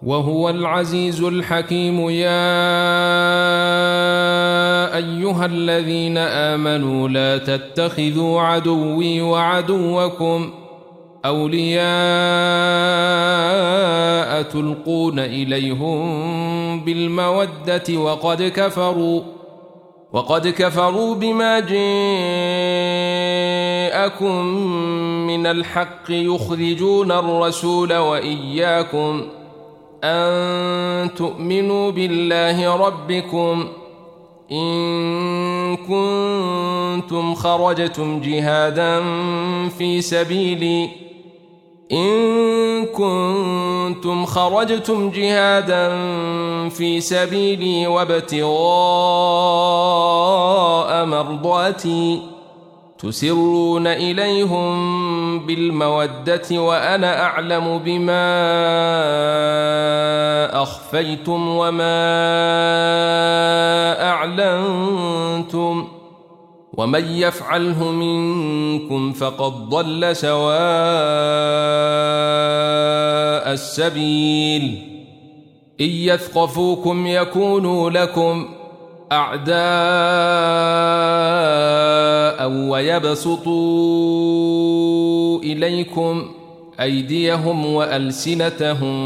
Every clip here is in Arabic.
وهو العزيز الحكيم. يا أيها الذين آمنوا لا تتخذوا عدوي وعدوكم أولياء تلقون إليهم بالمودة وقد كفروا بما جاءكم من الحق يخرجون الرسول وإياكم أن تؤمنوا بالله ربكم إن كنتم خرجتم جهادا في سبيلي وابتغاء مرضاتي تسرون إليهم بالمودة وأنا أعلم بما أخفيتم وما أعلنتم ومن يفعله منكم فقد ضل سواء السبيل. إن يثقفوكم يكونوا لكم أعداء ويبسطوا إليكم أيديهم وألسنتهم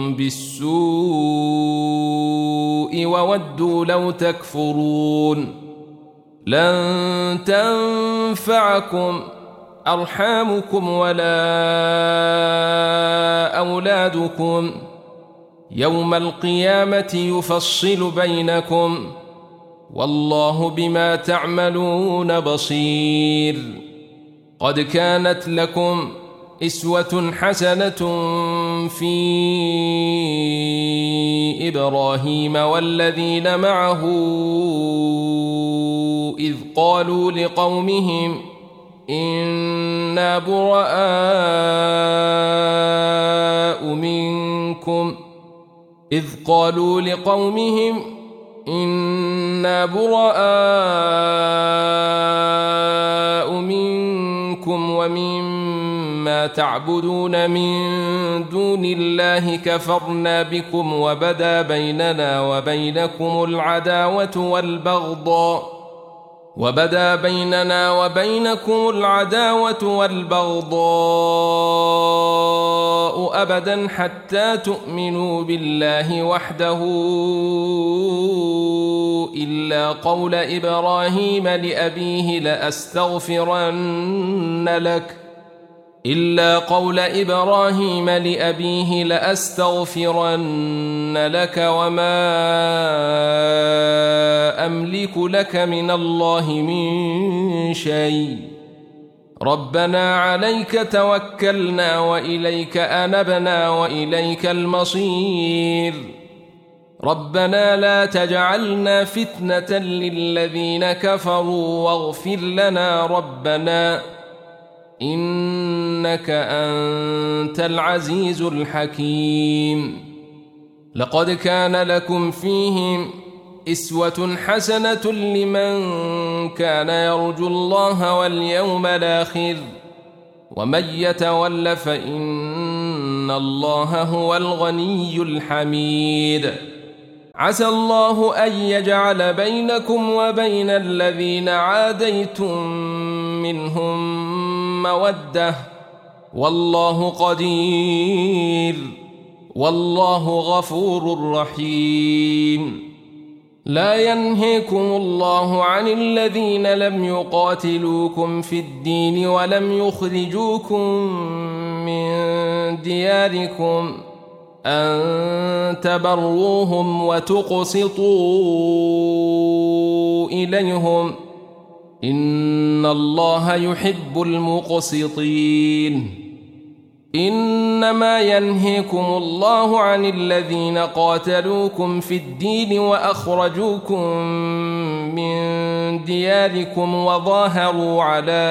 بالسوء وودوا لو تكفرون. لن تنفعكم أرحامكم ولا أولادكم يوم القيامة يفصل بينكم والله بما تعملون بصير. قد كانت لكم أسوة حسنة في إبراهيم والذين معه إذ قالوا لقومهم إنا براء منكم ومما تعبدون من دون الله كفرنا بكم وبدا بيننا وبينكم العداوة والبغضاء أبدا حتى تؤمنوا بالله وحده إلا قول إبراهيم لأبيه لأستغفرن لك وما أملك لك من الله من شيء ربنا عليك توكلنا وإليك أنبنا وإليك المصير. ربنا لا تجعلنا فتنة للذين كفروا واغفر لنا ربنا إنك أنت العزيز الحكيم. لقد كان لكم فيهم أسوة حسنة لمن كان يرجو الله واليوم الآخر ومن يتول فإن الله هو الغني الحميد. عسى الله أن يجعل بينكم وبين الذين عاديتم منهم مودة والله قدير والله غفور رحيم. لا ينهيكم الله عن الذين لم يقاتلوكم في الدين ولم يخرجوكم من دياركم أن تبروهم وتقسطوا إليهم إن الله يحب المقسطين. إنما ينهيكم الله عن الذين قاتلوكم في الدين وأخرجوكم من دياركم وظاهروا على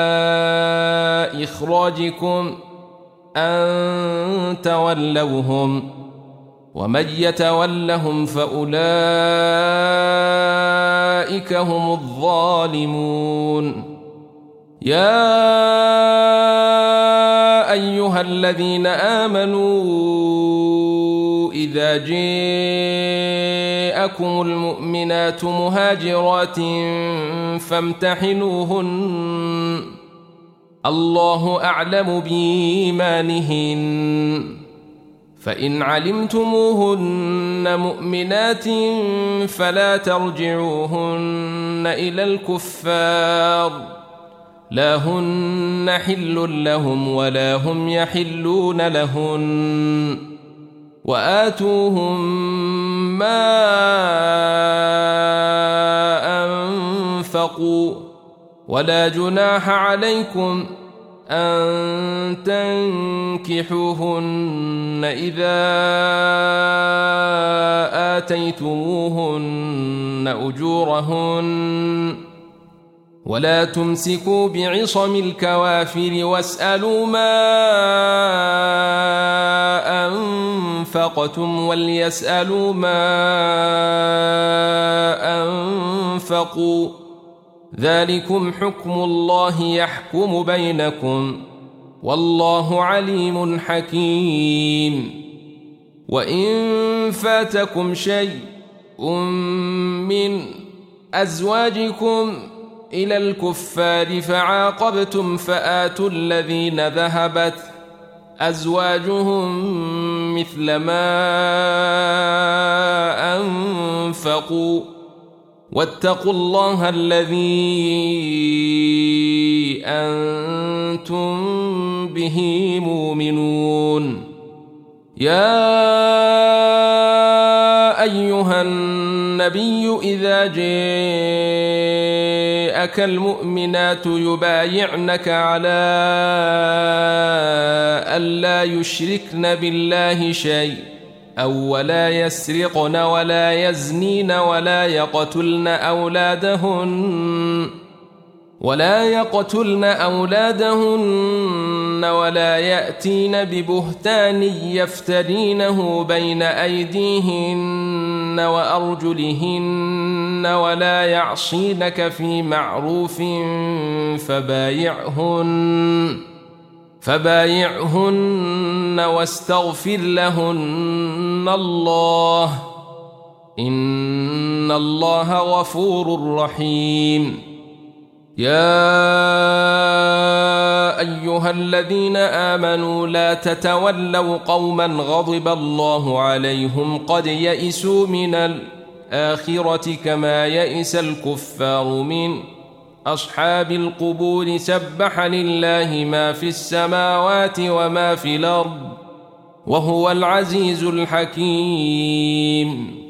إخراجكم أن تولوهم ومن يتولهم فأولئك هم الظالمون. يا أيها الذين آمنوا إذا جاءكم المؤمنات مهاجرات فامتحنوهن الله أعلم بإيمانهن فإن علمتموهن مؤمنات فلا ترجعوهن إلى الكفار لا هن حل لهم ولا هم يحلون لهن وآتوهم ما أنفقوا ولا جناح عليكم أن تنكحوهن إذا آتيتموهن أجورهن ولا تمسكوا بعصم الكوافر واسألوا ما أنفقتم وليسألوا ما أنفقوا ذلكم حكم الله يحكم بينكم والله عليم حكيم وإن فاتكم شيء من أزواجكم إلى الكفار فعاقبتم فآتوا الذين ذهبت أزواجهم مثل ما أنفقوا واتقوا الله الذي أنتم به مؤمنون يا أيها النبي إذا جاءك المؤمنات يبايعنك على ألا يشركن بالله شيء أو ولا يسرقن ولا يزنين ولا يقتلن أولادهن ولا يأتين ببهتان يفترينه بين أيديهن وأرجلهن ولا يعصينك في معروف فبايعهن واستغفر لهن الله إن الله غفور رحيم يا أيها الذين آمنوا لا تتولوا قوما غضب الله عليهم قد يئسوا من الآخرة كما يئس الكفار من أصحاب القبور سبح لله ما في السماوات وما في الأرض وهو العزيز الحكيم